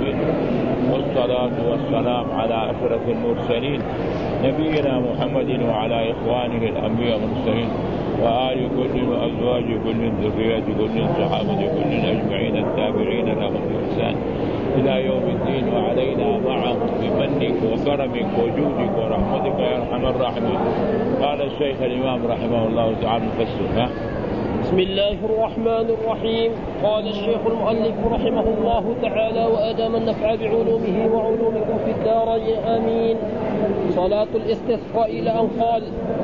العالمين، والصلاة والسلام على أشرف المرسلين نبينا محمد وعلى إخوانه الأنبياء والمرسلين وآل كل وأزواج كل ذرية كل صحابة كل أجمعين التابعين لهم بإحسان إلى يوم الدين، وعلينا معهم بمنك وكرمك وجودك ورحمتك يا أرحم الراحمين. قال الشيخ الإمام رحمه الله تعالى فسرها. بسم الله الرحمن الرحيم. قال الشيخ المؤلف رحمه الله تعالى وأدام النفع بعلومه وعلومكم في الدارين آمين. صلاة الاستسقاء إلى أن قال: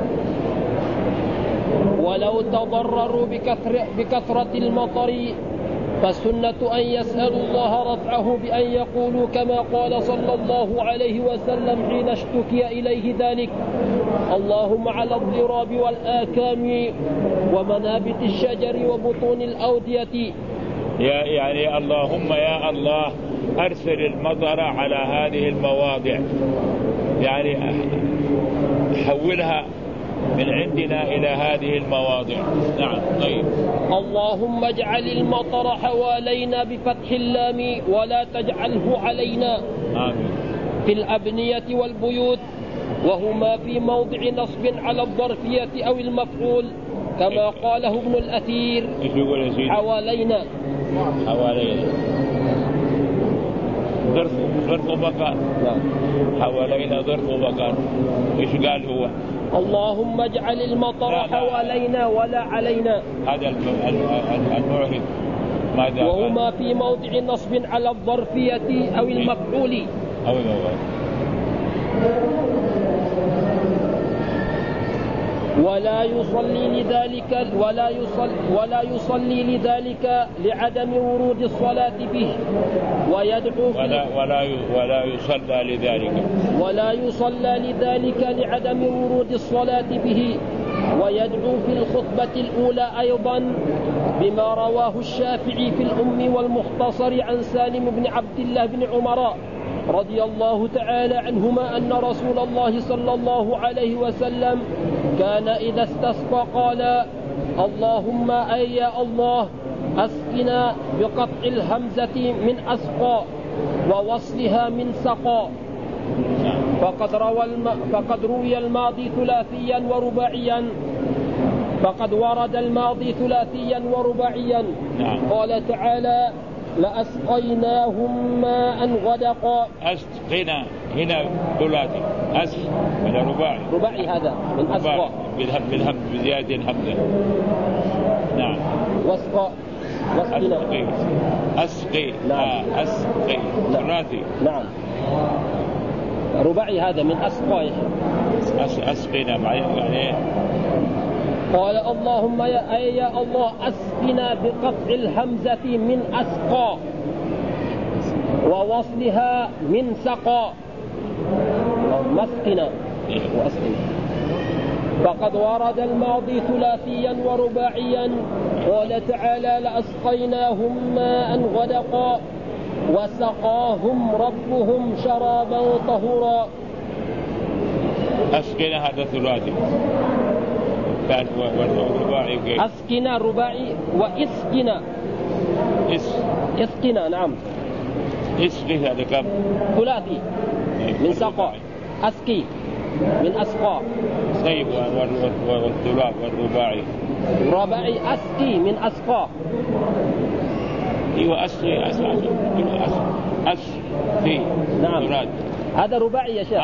ولو تضرروا بكثرة المطر فالسنة أن يسألوا الله رفعه بأن يقولوا كما قال صلى الله عليه وسلم حين اشتكي إليه ذلك: اللهم على الضراب والآكام ومنابت الشجر وبطون الأودية. يعني اللهم يا الله أرسل المطر على هذه المواضع، يعني حولها من عندنا إلى هذه المواضع. نعم. طيب. اللهم اجعل المطر حوالينا بفتح اللام ولا تجعله علينا. آمين. في الأبنية والبيوت، وهما في موضع نصب على الظرفية أو المفعول كما قاله ابن الأثير. حوالينا. ظرف مكان. حوالينا ظرف مكان. إيش قال هو؟ اللهم اجعل المطر حوالينا ولا علينا. هذا المعرض ماذا؟ وهما في موضع نصب على الظرفية أو المفعول. ولا يصلي لذلك لعدم ورود الصلاة به ويدعو ولا يصلى لذلك لعدم ورود الصلاة به ويدعو في الخطبة الأولى أيضا بما رواه الشافعي في الأم والمختصر عن سالم بن عبد الله بن عمر رضي الله تعالى عنهما أن رسول الله صلى الله عليه وسلم كان إذا استسقى قال: اللهم أي يا الله أسقنا بقطع الهمزة من أسقى ووصلها من سقى. فقد روي الماضي ثلاثيا ورباعيا، فقد ورد الماضي ثلاثيا ورباعيا. قال تعالى: لأسقيناهم ماء غدقا. أسقنا هنا ثلاثي، أسق هذا رباعي هذا من أسقى بالهم بزيادة الهمزة. نعم. واسقى أسقي. نعم. أسقي ثلاثي. نعم. رباعي هذا من أسقى. أسقنا يعني. قال: اللهم يا الله أسقنا بقطع الهمزة من أسقى ووصلها من سقى. مسقنا وأسقنا. فقد ورد الماضي ثلاثيا ورباعيا. قال تعالى: لأسقيناهم ماء غدقا وسقاهم ربهم شرابا طهورا. أسقنا هذا ثلاثي. أسقنا رباعي وإسقنا. إسقنا. نعم. إسقي هذا كم؟ ثلاثي من سقى. أسقي من أسقى. طيب. والثلاث والرباعي. رباعي أسقي من أسقى. ايوه أسقي. أسقي. نعم. هذا رباعي يا شيخ.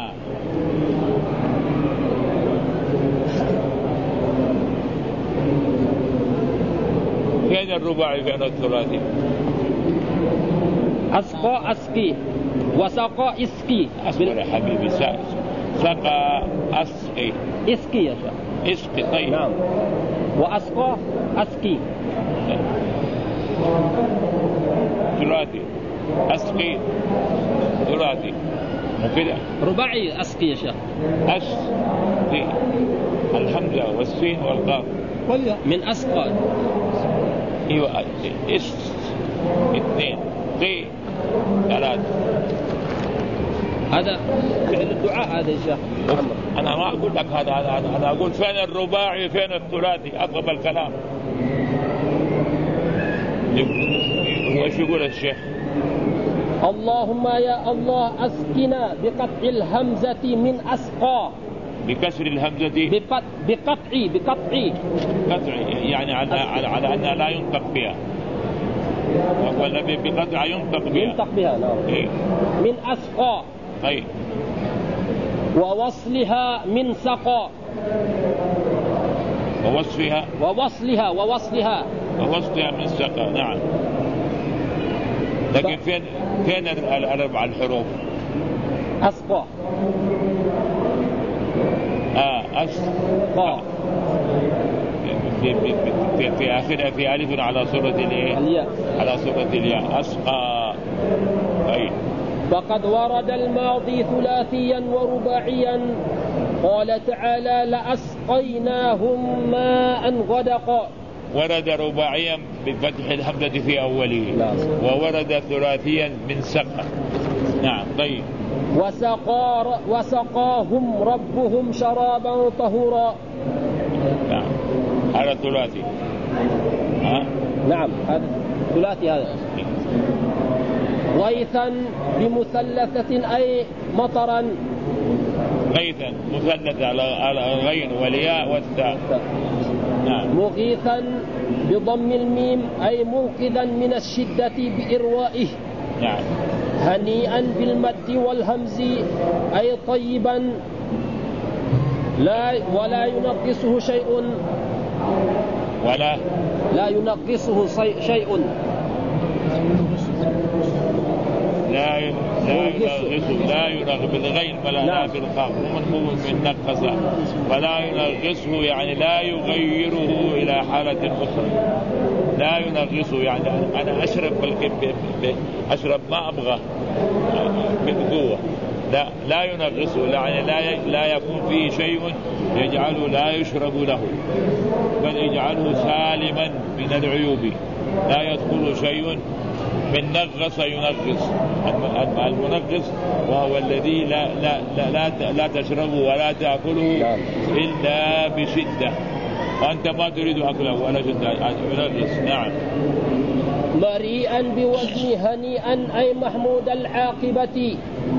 فين الرباعي فين الثلاثي؟ أسقى أسقي وسقى إسقي. أصبر يا حبيبي. سقى أسقي. إسقي يا شيخ. إسقي. طيب. نعم. وأسقى أسقي. ثلاثي. أسقي ثلاثي. مو كده؟ رباعي أسقي يا شيخ. أسقي الحمزة والسين والقاف من أسقى. ايوه. اثنين قي ثلاث. هذا فعل الدعاء هذا يا شيخ. انا ما اقول لك هذا انا اقول فين الرباعي فين الثلاثي. اطلب الكلام. وش يقول الشيخ؟ اللهم يا الله أسقنا بقطع الهمزة من أسقى. بكسر الهمزة. قطع يعني على أنها لا ينطق بها. والنبي بقطع ينطق بها. نعم. إيه؟ من أسقى. أي. ووصلها من سقى. ووصلها من سقى. نعم. لكن فين الأربع الحروف؟ أسقى. أسقى. في آخرها في ألف على صورة الياء. على صورة الياء. أسقى. أي. فقد ورد الماضي ثلاثيا ورباعيا. قال تعالى لأسقيناهم ماء غدقا. ورد رباعيا بفتح الهمزة في أوله. وورد ثلاثيا من سقى. نعم. طيب. وسقاهم ربهم شرابا طهورا. نعم. هذا ثلاثي. نعم هذا ثلاثي. هذا غيثا بمثلثة أي مطرا. غيثا مثلثة على الغين والياء والتاء. نعم. مغيثا بضم الميم أي منقذا من الشدة بإروائه. نعم. هنيئا بالمد والهمز أي طيبا ولا ينقصه شيء. لا ينقصه شيء. لا ينغص بالغين ولا لا بالخاء من نقص. ولا ينغصه يعني لا يغيره إلى حالة أخرى. لا ينغصه يعني أنا أشرب ما أبغى بقوة. لا ينغصه يعني لا يكون فيه شيء يجعله لا يشرب له، بل يجعله سالما من العيوب. لا يدخل شيء من نغص ينغص. المنغص وهو الذي لا تشربه ولا تأكله إلا بشدة، وأنت ما تريد أكله ولا شدة ينغص. نعم. مريئا بوزن هنيئا أي محمود العاقبة.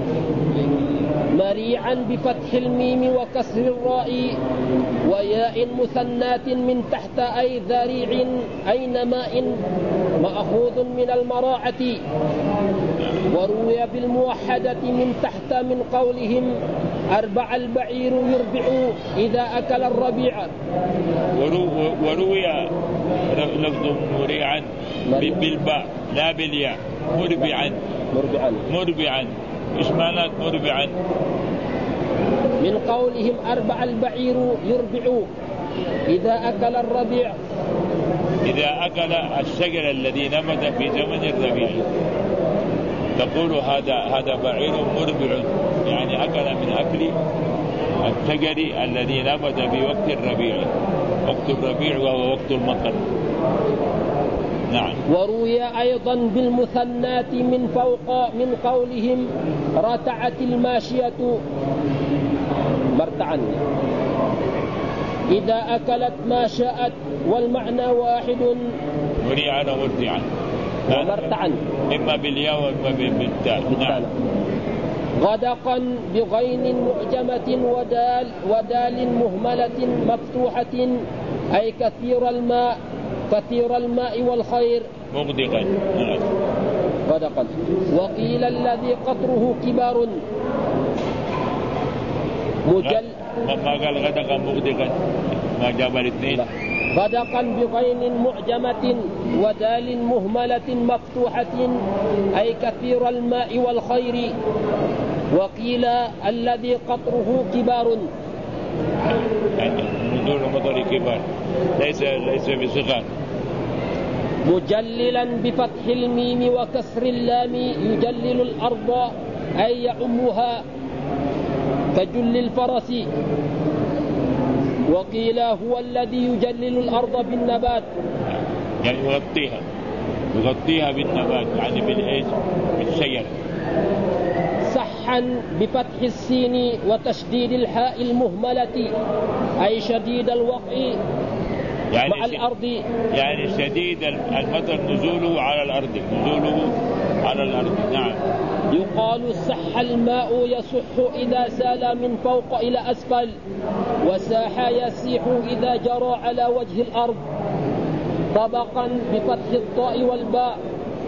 مريعا بفتح الميم وكسر الراء وياء مثنات من تحت أي ذريع أين ماء مأخوذ من المراعة. وروي بالموحدة من تحت من قولهم أربع البعير يربع إذا أكل الربيع. وروي لفظ مريعا بالباء لا بالياء. مربعا. إيش معنى مربعا؟ من قولهم أربع البعير يربع إذا أكل الربيع. إذا أكل الشجر الذي نبت في زمن الربيع تقول هذا بعير مربع، يعني أكل من أكل الشجر الذي نبت في وقت الربيع. وقت الربيع وهو وقت المطر. نعم. وروي أيضا بالمثنات من فوق من قولهم رتعت الماشية مرتعا إذا أكلت ما شاءت، والمعنى واحد. مريعا ومرتعا ومرتعا إما بالياء وإما بالتاء. نعم. غدقا بغين معجمة ودال مهملة مفتوحة أي كثير الماء والخير. مغدقا. غدقا. وقيل الذي قطره كبار ما قال غدقا مغدقا، ما جاب الاثنين. غدقا بغين معجمة ودال مهملة مفتوحة أي كثير الماء والخير. وقيل الذي قطره كبار يعني نزول مطر كبار ليس بصغار. مجللا بفتح الميم وكسر اللام يجلل الأرض أي يعمها كجل الفرس. وقيل هو الذي يجلل الأرض بالنبات يعني يغطيها بالنبات يعني بالشجر. صحا بفتح السين وتشديد الحاء المهملة أي شديد الوقع يعني مع الأرض، يعني شديد المطر نزوله على الأرض. نعم. يقال صح الماء يصح إذا سال من فوق إلى أسفل، وساح يسيح إذا جرى على وجه الأرض. طبقا بفتح الطاء والباء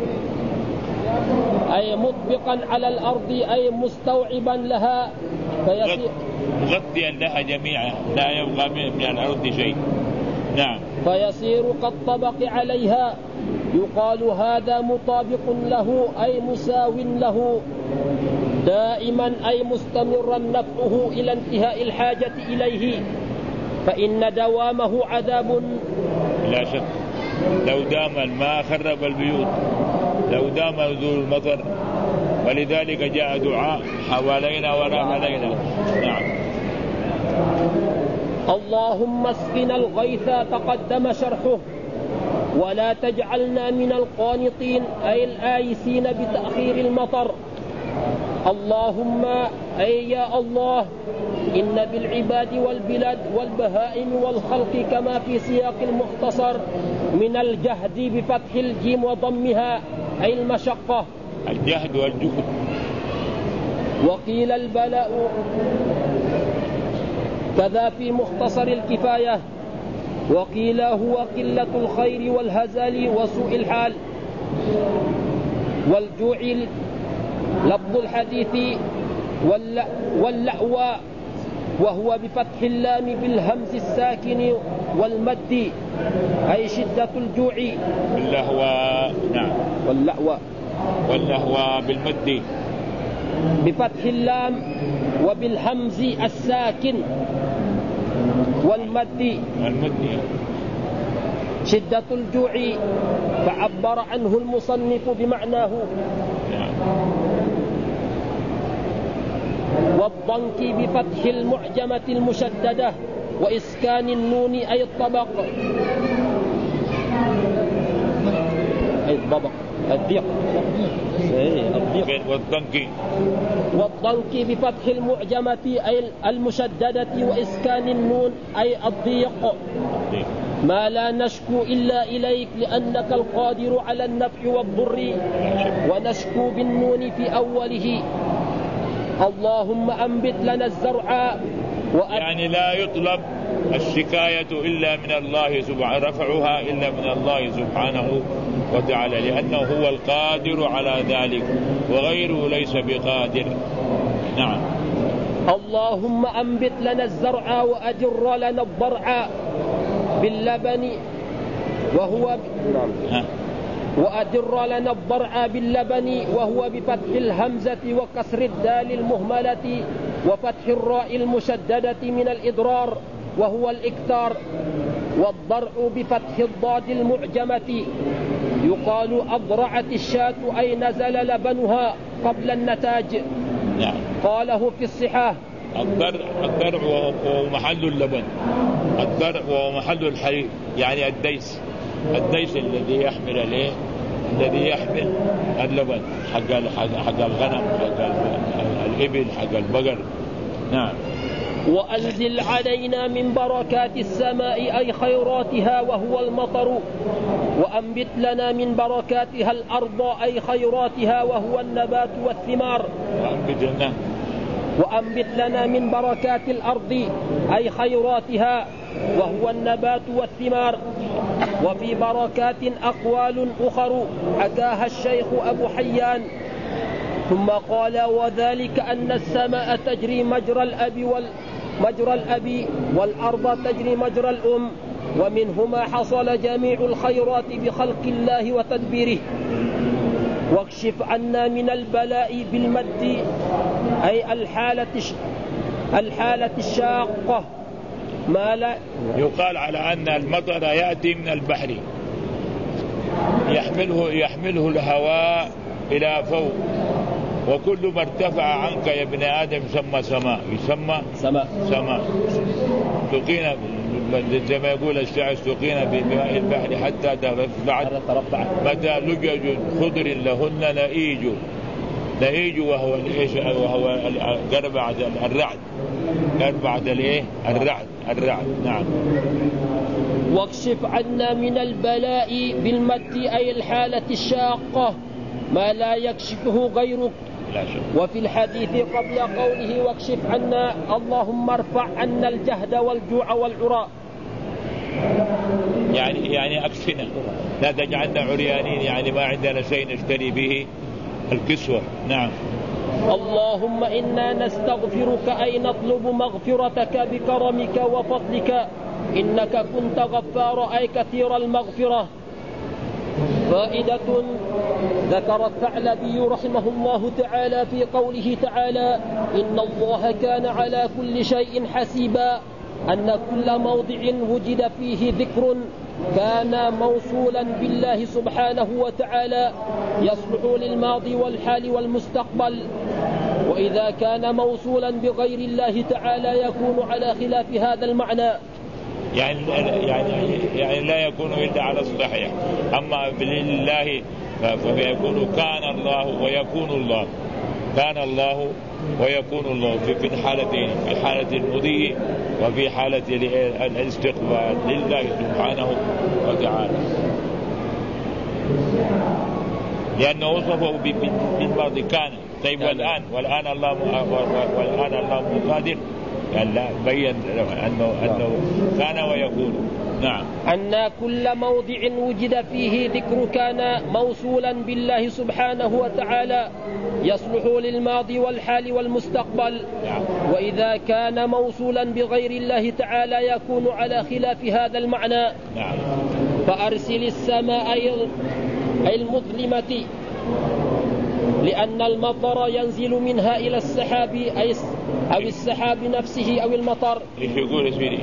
أي مطبقا على الأرض أي مستوعبا لها، فيصير مغطيا لها جميعا لا يبقى من الأرض شيء. نعم. فيصير كالطبق عليها. يقال هذا مطابق له أي مساو له، دائما أي مستمرا نفعه إلى انتهاء الحاجة إليه، فإن دوامه عذاب. لا شك، لو دام الماء خرب البيوت، لو دام نزول المطر، ولذلك جاء دعاء حوالينا ولا علينا. نعم. اللهم اسقنا الغيث تقدم شرحه، ولا تجعلنا من القانطين أي الآيسين بتأخير المطر. اللهم أي يا الله، إن بالعباد والبلاد والبهائم والخلق كما في سياق المختصر من الجهد بفتح الجيم وضمها أي المشقة، الجهد والجهد. وقيل البلاء كذا في مختصر الكفاية، وقيل هو قلة الخير والهزل وسوء الحال. والجوع لفظ الحديث واللأوى، وهو بفتح اللام بالهمز الساكن والمد أي شدة الجوع. واللهوى. نعم. واللهوى بالمد بفتح اللام وبالهمز الساكن والمد شدة الجوع، فعبر عنه المصنف بمعناه. والضنك بفتح المعجمة المشددة وإسكان النون أي الطبق، أي الضبق الضيق. والضنك بفتح المعجمة أي المشددة وإسكان النون أي الضيق. ما لا نشكو إلا إليك لأنك القادر على النفع والضر، ونشكو بالنون في أوله. اللهم أنبت لنا الزرع يعني لا يطلب الشكاية إلا من الله سبحانه، رفعها إلا من الله سبحانه وتعالى، لأنه هو القادر على ذلك وغيره ليس بقادر. نعم. اللهم أنبت لنا الزرع وأجر لنا الضرع باللبن، وأجر لنا الضرع باللبن، وهو بفتح الهمزة وكسر الدال المهملة وفتح الراء المشددة من الإضرار وهو الإكثار. والضرع بفتح الضاد المعجمة. يقال أضرعت الشاة أي نزل لبنها قبل النتاج. قاله في الصحاح. الضرع وهو محل اللبن، الضرع وهو محل الحليب، يعني الديس الذي يحمل عليه، الذي يحمل اللبن حق الغنم، حق الإبل، حق البقر. نعم. وأنزل علينا من بركات السماء أي خيراتها وهو المطر، وأنبت لنا من بركاتها الأرض أي خيراتها وهو النبات والثمار. وأنبت لنا من بركات الأرض أي خيراتها وهو النبات والثمار. وفي بركات أقوال أخر حكاها الشيخ أبو حيان، ثم قال: وذلك أن السماء تجري مجرى الأب والأرض تجري مجرى الأم، ومنهما حصل جميع الخيرات بخلق الله وتدبيره. واكشف عنا من البلاء بالمد أي الحالة الشاقة. ما لا يقال على أن المطر يأتي من البحر يحمله الهواء إلى فوق، وكل ما ارتفع عنك يا ابن آدم يسمى سماء. سقينا زي ما يقول الشاعر: سقينا بماء البحر حتى ترفعت متى لجج خضر لهن نئيج وهو قربعة الرعد. نعم. واكشف عنا من البلاء بالمد أي الحالة الشاقة ما لا يكشفه غيرك لا شك. وفي الحديث قبل قوله واكشف عنا اللهم ارفع عنا الجهد والجوع والعراء، يعني أكفنا، لا تجعلنا عريانين، يعني ما عندنا شيء نشتري به الكسوة. نعم. اللهم إنا نستغفرك أي نطلب مغفرتك بكرمك وفضلك إنك كنت غفار أي كثير المغفرة. فائدة ذكر الثعلبي رحمه الله تعالى في قوله تعالى إن الله كان على كل شيء حسيبا أن كل موضع وجد فيه ذكر كان موصولا بالله سبحانه وتعالى يصلح للماضي والحال والمستقبل، وإذا كان موصولا بغير الله تعالى يكون على خلاف هذا المعنى، يعني لا يكون إلا على الصحيح. أما بالله فيكون كان الله ويكون الله، كان الله ويكون الله في الحالتين، في حالة المضي وفي حالة الاستقبال لله سبحانه وتعالى، لأنه وصفه بالماضي كان. طيب والآن الله قادر، يعني لا بين أنه كان ويكون. نعم. أن كل موضع وجد فيه ذكر كان موصولا بالله سبحانه وتعالى يصلح للماضي والحال والمستقبل. نعم. وإذا كان موصولا بغير الله تعالى يكون على خلاف هذا المعنى. نعم. فأرسل السماء أي المظلمة لأن المطر ينزل منها إلى السحاب أو السحاب نفسه أو المطر. إيش يقول اسمي؟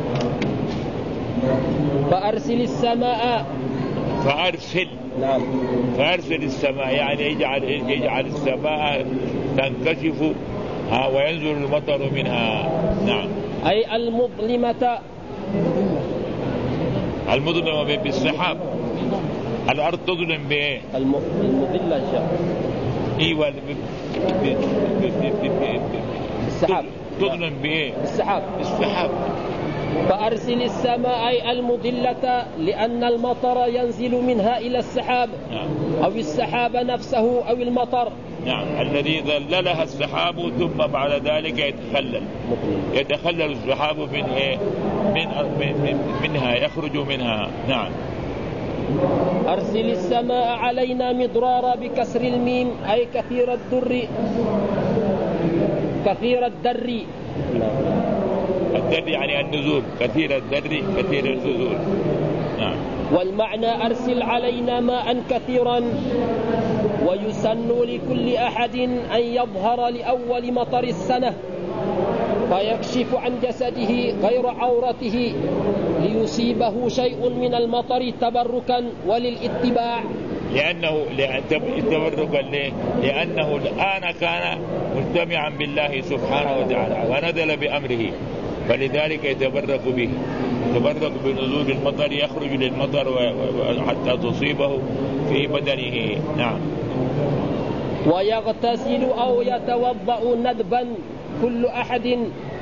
فأرسل السماء، فأرسل. نعم. فأرسل السماء يعني يجعل السماء تنكشف وينزل المطر منها. نعم. أي المظلمة بالسحاب. الأرض تظلم بإيه؟ المظلة ايوه السحاب. تظلم بايه؟ السحاب. فأرسل السماء أي المظلة لأن المطر ينزل منها إلى السحاب أو السحاب نفسه أو المطر. نعم. الذي ظللها السحاب ثم بعد ذلك يتخلل السحاب من ايه؟ منها يخرج منها. نعم. أرسل السماء علينا مدرارا بكسر الميم أي كثير الدر. الدر يعني النزول، كثير الدر كثير النزول. نعم. والمعنى أرسل علينا ماء كثيرا، ويسن لكل أحد أن يظهر لأول مطر السنة فيكشف عن جسده غير عورته ليصيبه شيء من المطر تبركا وللاتباع. تبركا لأنه الآن كان مجتمعا بالله سبحانه وتعالى ونزل بأمره، فلذلك يتبرك به، يتبرك بنزول المطر، يخرج للمطر حتى تصيبه في بدنه. نعم. ويغتسل أو يتوضأ ندبا كل أحد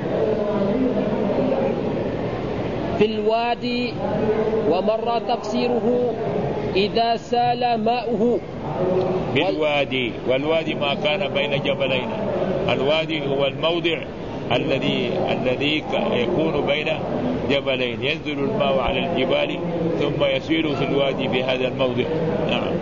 في الوادي، ومر تفسيره إذا سال ماؤه بالوادي. والوادي ما كان بين جبلين. الوادي هو الموضع الذي يكون بين جبلين، ينزل الماء على الجبال ثم يسير في الوادي بهذا الموضع. نعم.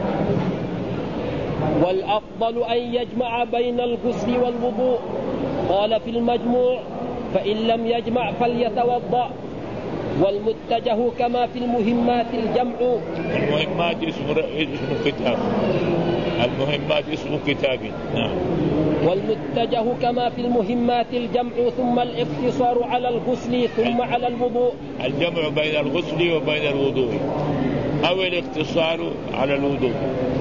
والأفضل أن يجمع بين الغسل والوضوء. قال في المجموع فإن لم يجمع فليتوضأ. والمتجه كما في المهمات الجمع. المهمات اسم كتاب. المهمات اسم كتاب. نعم. والمتجه كما في المهمات الجمع ثم الاقتصار على الغسل ثم على الوضوء. الجمع بين الغسل وبين الوضوء أو الاقتصار على الوضوء.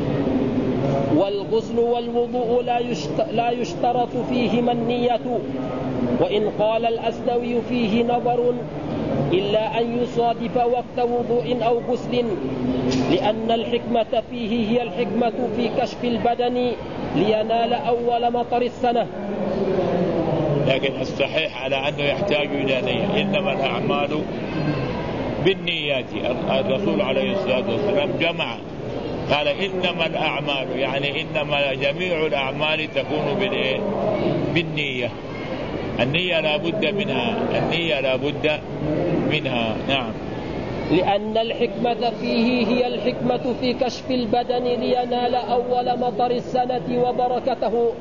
والغسل والوضوء لا يشترط فيهما النية، وإن قال الأسدوي فيه نظر إلا أن يصادف وقت وضوء أو غسل، لأن الحكمة فيه هي الحكمة في كشف البدن لينال أول مطر السنة. لكن الصحيح على أنه يحتاج إلى نية، إنما الأعمال بالنيات. الرسول عليه الصلاة والسلام جمع قال إنما الأعمال، يعني إنما جميع الأعمال تكون بالنية. النية لا بد منها، النية لا بد منها. نعم. لأن الحكمة فيه هي الحكمة في كشف البدن لينال أول مطر السنة وبركته.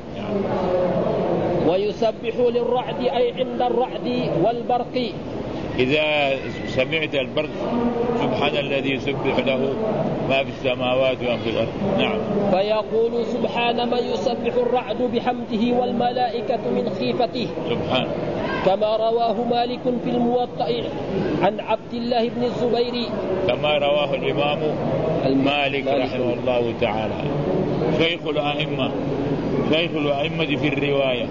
ويسبح للرعد أي عند الرعد والبرق. إذا سمعت البرق سبحان الذي يسبح له ما في السماوات وما في الأرض. نعم. فيقول سبحان من يسبح الرعد بحمده والملائكة من خيفته. سبحان. كما رواه مالك في الموطأ عن عبد الله بن الزبير، كما رواه الإمام مالك رحمه الله تعالى، شيخ الأئمة في الرواية.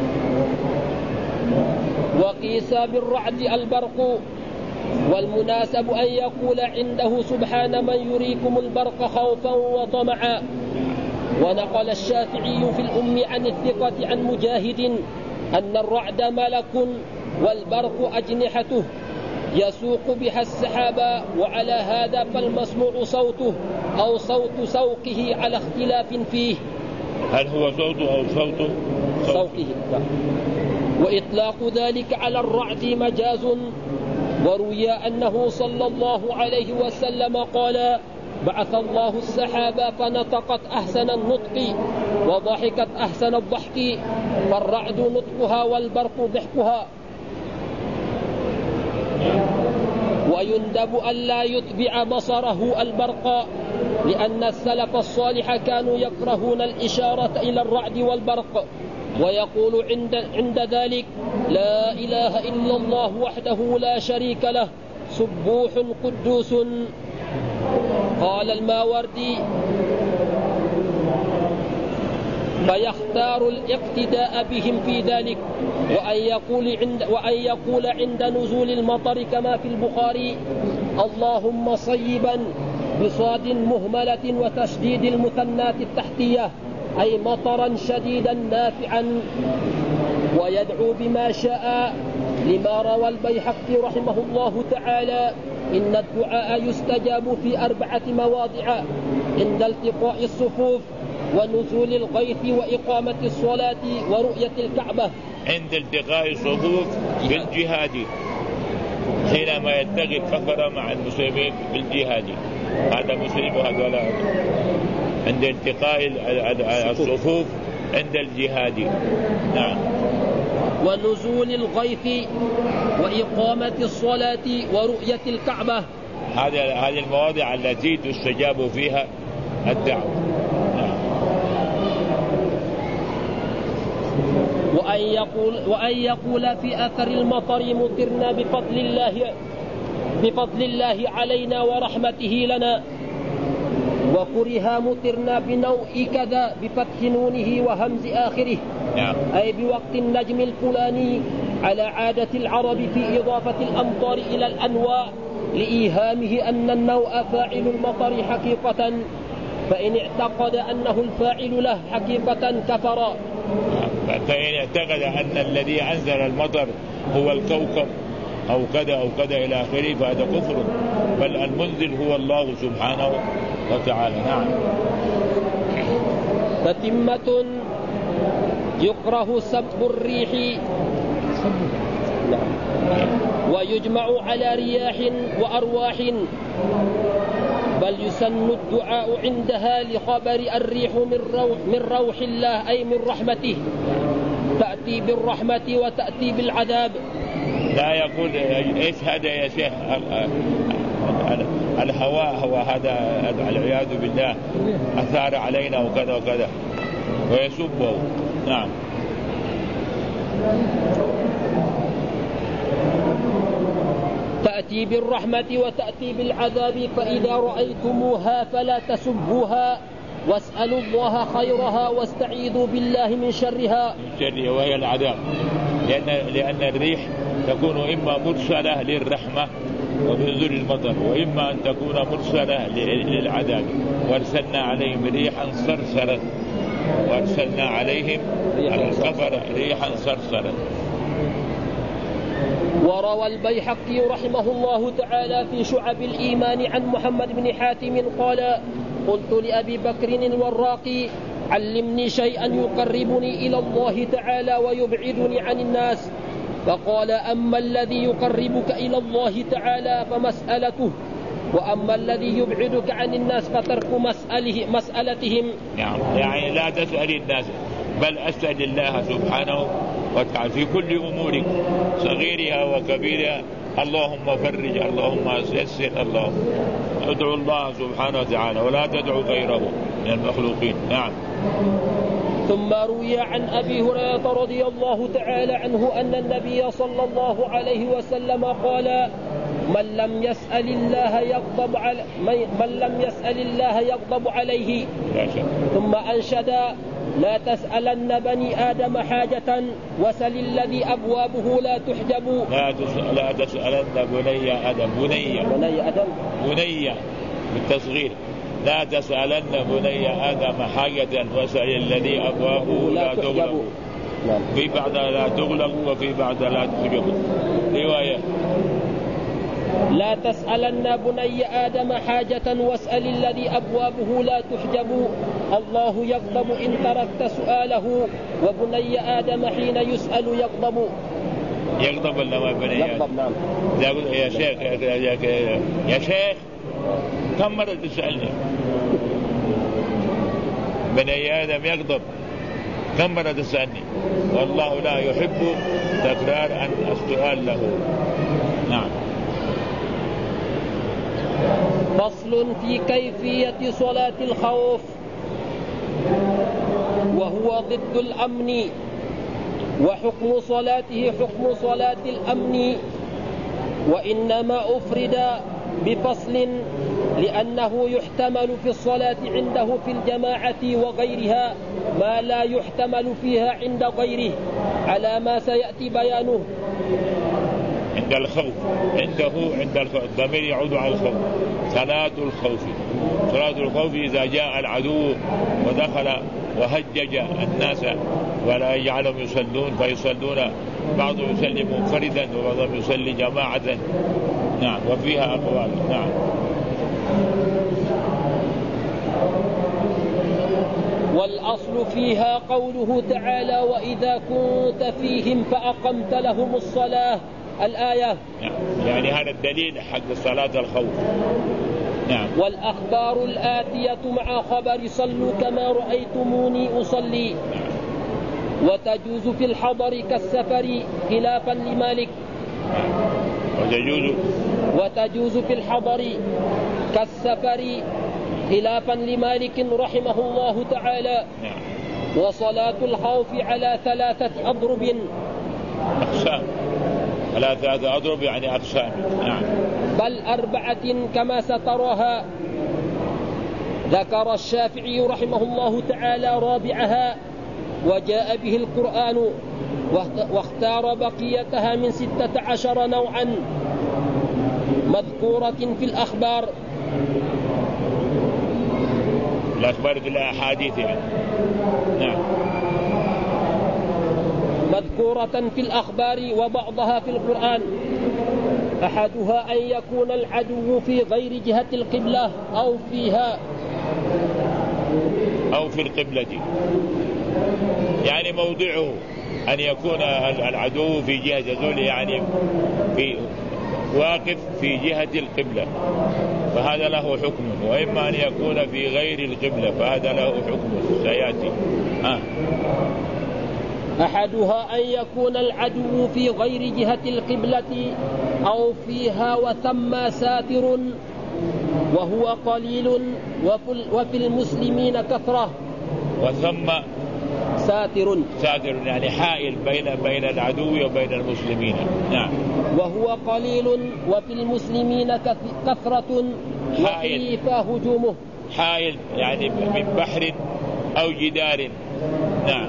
وقيس بالرعد البرق، والمناسب أن يقول عنده سبحان من يريكم البرق خوفا وطمعا. ونقل الشافعي في الأم عن الثقة عن مجاهد أن الرعد ملك والبرق أجنحته يسوق بها السحاب، وعلى هذا فالمسموع صوته أو صوت سوقه على اختلاف فيه. هل هو صوته أو سوقه؟ وإطلاق ذلك على الرعد مجاز. وروي أنه صلى الله عليه وسلم قال: بعث الله السحاب فنطقت أحسن النطق وضحكت أحسن الضحك، فالرعد نطقها والبرق ضحكها. ويندب أن لا يتبع بصره البرق، لأن السلف الصالح كانوا يكرهون الإشارة إلى الرعد والبرق، ويقول عند ذلك: لا إله إلا الله وحده لا شريك له سبوح قدوس. قال الماوردي: فيختار الاقتداء بهم في ذلك، وأن يقول عند نزول المطر كما في البخاري: اللهم صيبا بصاد مهملة وتشديد المثنات التحتية، أي مطرا شديدا نافعا. ويدعو بما شاء، لما روى البيهقي رحمه الله تعالى: إن الدعاء يستجاب في 4 مواضع: عند التقاء الصفوف، ونزول الغيث، وإقامة الصلاة، ورؤية الكعبة. عند التقاء الصفوف بالجهاد، حينما يلتقي الكفر مع المسلمين بالجهاد، هذا مسلم وهذا لا. عند التقاء الصفوف عند الجهاد. نعم. ونزول الغيث، وإقامة الصلاة، ورؤية الكعبة. هذه المواضع التي تستجاب فيها الدعوة. وأن يقول في أثر المطر: مطرنا بفضل الله علينا ورحمته لنا. وكره مطرنا بنوء كذا بفتح نونه وهمز آخره، أي بوقت النجم الفلاني، على عادة العرب في إضافة الأمطار إلى الأنواع، لإيهامه أن النوء فاعل المطر حقيقة، فإن اعتقد أنه الفاعل له حقيقة كفر. فإن اعتقد أن الذي أنزل المطر هو الكوكب أو كذا أو كذا إلى آخره فهذا كفر، بل المنزل هو الله سبحانه وتعالى. نعم. تتمة: يكره سب الريح، ويجمع على رياح وأرواح، بل يسن الدعاء عندها لخبر الريح من روح الله، أي من رحمته، تأتي بالرحمة وتأتي بالعذاب. لا يقول إيش هذا يا شيخ، الهواء هو هذا العياذ بالله أثار علينا وكذا وكذا ويسبه. نعم. تأتي بالرحمة وتأتي بالعذاب، فإذا رأيتموها فلا تسبوها، واسألوا الله خيرها، واستعيذوا بالله من شرها. وهي العذاب، لأن الريح تكون إما مرسلة للرحمة وبنزول المطر، وإما أن تكون مرسلة للعذاب. وارسلنا عليهم ريحا صرصرا، وارسلنا عليهم الكفر ريحا صرصرا. وروى البيهقي رحمه الله تعالى في شعب الإيمان عن محمد بن حاتم قال: قلت لأبي بكر الوراقي علمني شيئا يقربني إلى الله تعالى ويبعدني عن الناس. فقال أما الذي يقربك إلى الله تعالى فمسألته، وأما الذي يبعدك عن الناس فترك مسألتهم. يعني لا تسأل الناس بل أسأل الله سبحانه وتعالى في كل أمورك صغيرها وكبيرها. اللهم فرج، اللهم يسر، اللهم ادعو الله سبحانه وتعالى ولا تدعو غيره من المخلوقين. نعم. ثم روي عن أبي هريرة رضي الله تعالى عنه أن النبي صلى الله عليه وسلم قال: من لم يسأل الله يغضب عليه. ثم أنشد: لا تسألن بني آدم حاجة وسل الذي أبوابه لا تحجب. لا تسألن بني آدم، بني بالتصغير. لا تسألن بني آدم حاجة وسل الذي أبوابه لا تغلق. في بعض لا تغلق وفي بعض لا تحجب. رواية: لا تسألن بني آدم حاجة واسأل الذي أبوابه لا تحجب. الله يغضب إن تركت سؤاله، وبني آدم حين يسأل يغضب. يغضب لما بني آدم. نعم. يا شيخ كم مرة تسألني؟ بني آدم يغضب كم مرة تسألني؟ والله لا يحب تكرار السؤال له. نعم. فصل في كيفية صلاة الخوف، وهو ضد الأمن، وحكم صلاته حكم صلاة الأمن، وإنما أفرد بفصل لأنه يحتمل في الصلاة عنده في الجماعة وغيرها ما لا يحتمل فيها عند غيره، على ما سيأتي بيانه. عند الخوف، عند الخوف الضمير يعود على الخوف. صلاة الخوف إذا جاء العدو ودخل وهجج الناس ولا يجعلهم يصلون فيصلون، بعضهم يصلي منفردا وبعضهم يصلي جماعة. نعم. وفيها أقوال. نعم. والأصل فيها قوله تعالى: وإذا كنت فيهم فأقمت لهم الصلاة، الآية. يعني هذا الدليل حق صلاة الخوف. نعم. والأخبار الآتية مع خبر صلوا كما رأيتموني أصلي. وتجوز في الحضر كالسفر خلافا لمالك. وتجوز في الحضر كالسفر خلافا لمالك رحمه الله تعالى. وصلاة الخوف على 3 أضرب. أقسام. على 3 أضرب يعني أقسام. نعم. بل 4 كما ستراها. ذكر الشافعي رحمه الله تعالى رابعها، وجاء به القرآن، واختار بقيتها من 16 نوعا مذكورة في الأخبار. الأخبار في الأحاديث يعني. نعم. مذكورة في الأخبار وبعضها في القرآن. أحدها أن يكون العدو في غير جهة القبلة أو فيها أو في القبلة، يعني موضعه أن يكون العدو في جهة ذول، يعني في واقف في جهة القبلة فهذا له حكم، وإما أن يكون في غير القبلة فهذا له حكم سيأتي. أحدها أن يكون العدو في غير جهة القبلة أو فيها وثم ساتر وهو قليل وفي المسلمين كثرة. وثم ساتر يعني حائل بين العدو وبين المسلمين. نعم. وهو قليل وفي المسلمين كثرة وخيف هجومه. حائل يعني من بحر أو جدار. نعم.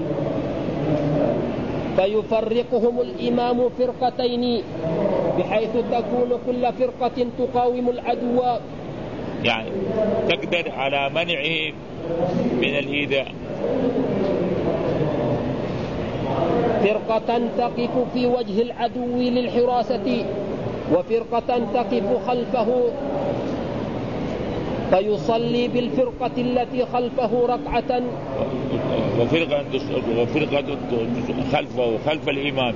فيفرقهم الإمام فرقتين بحيث تكون كل فرقة تقاوم العدو، يعني تقدر على منعه من الإيذاء. فرقة تقف في وجه العدو للحراسة، وفرقة تقف خلفه فيصلي بالفرقة التي خلفه ركعة، وفرقة خلفه خلف الإمام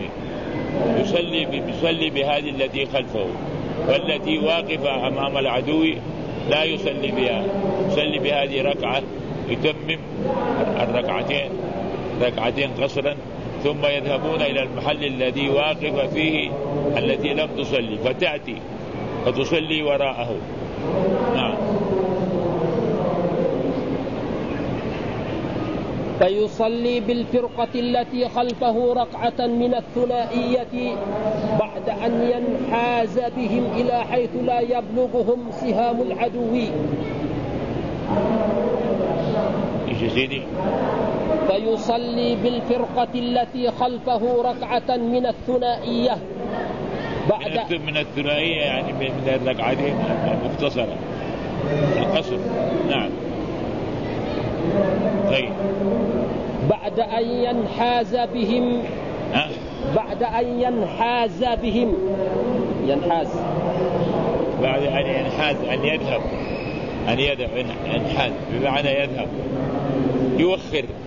يصلي بهذه التي خلفه، والتي واقفة أمام العدو لا يصلي بها، يصلي بهذه ركعة، يتمم ركعتين قصرا، ثم يذهبون إلى المحل الذي واقف فيه التي لم تصلي، فتأتي فتصلي وراءه. نعم. فيصلي بالفرقة التي خلفه ركعة من الثنائية بعد أن ينحاز بهم إلى حيث لا يبلغهم سهام العدو. إيش سيدي؟ فيصلي بالفرقة التي خلفه ركعة من الثنائية بعد من الثنائية، يعني من الركعتين المختصرة القصر. نعم. طيب. بعد أن ينحاز بهم بعد أن ينحاز بهم بعد أن ينحاز، أن يذهب ينحاز بمعنى يذهب، يوخر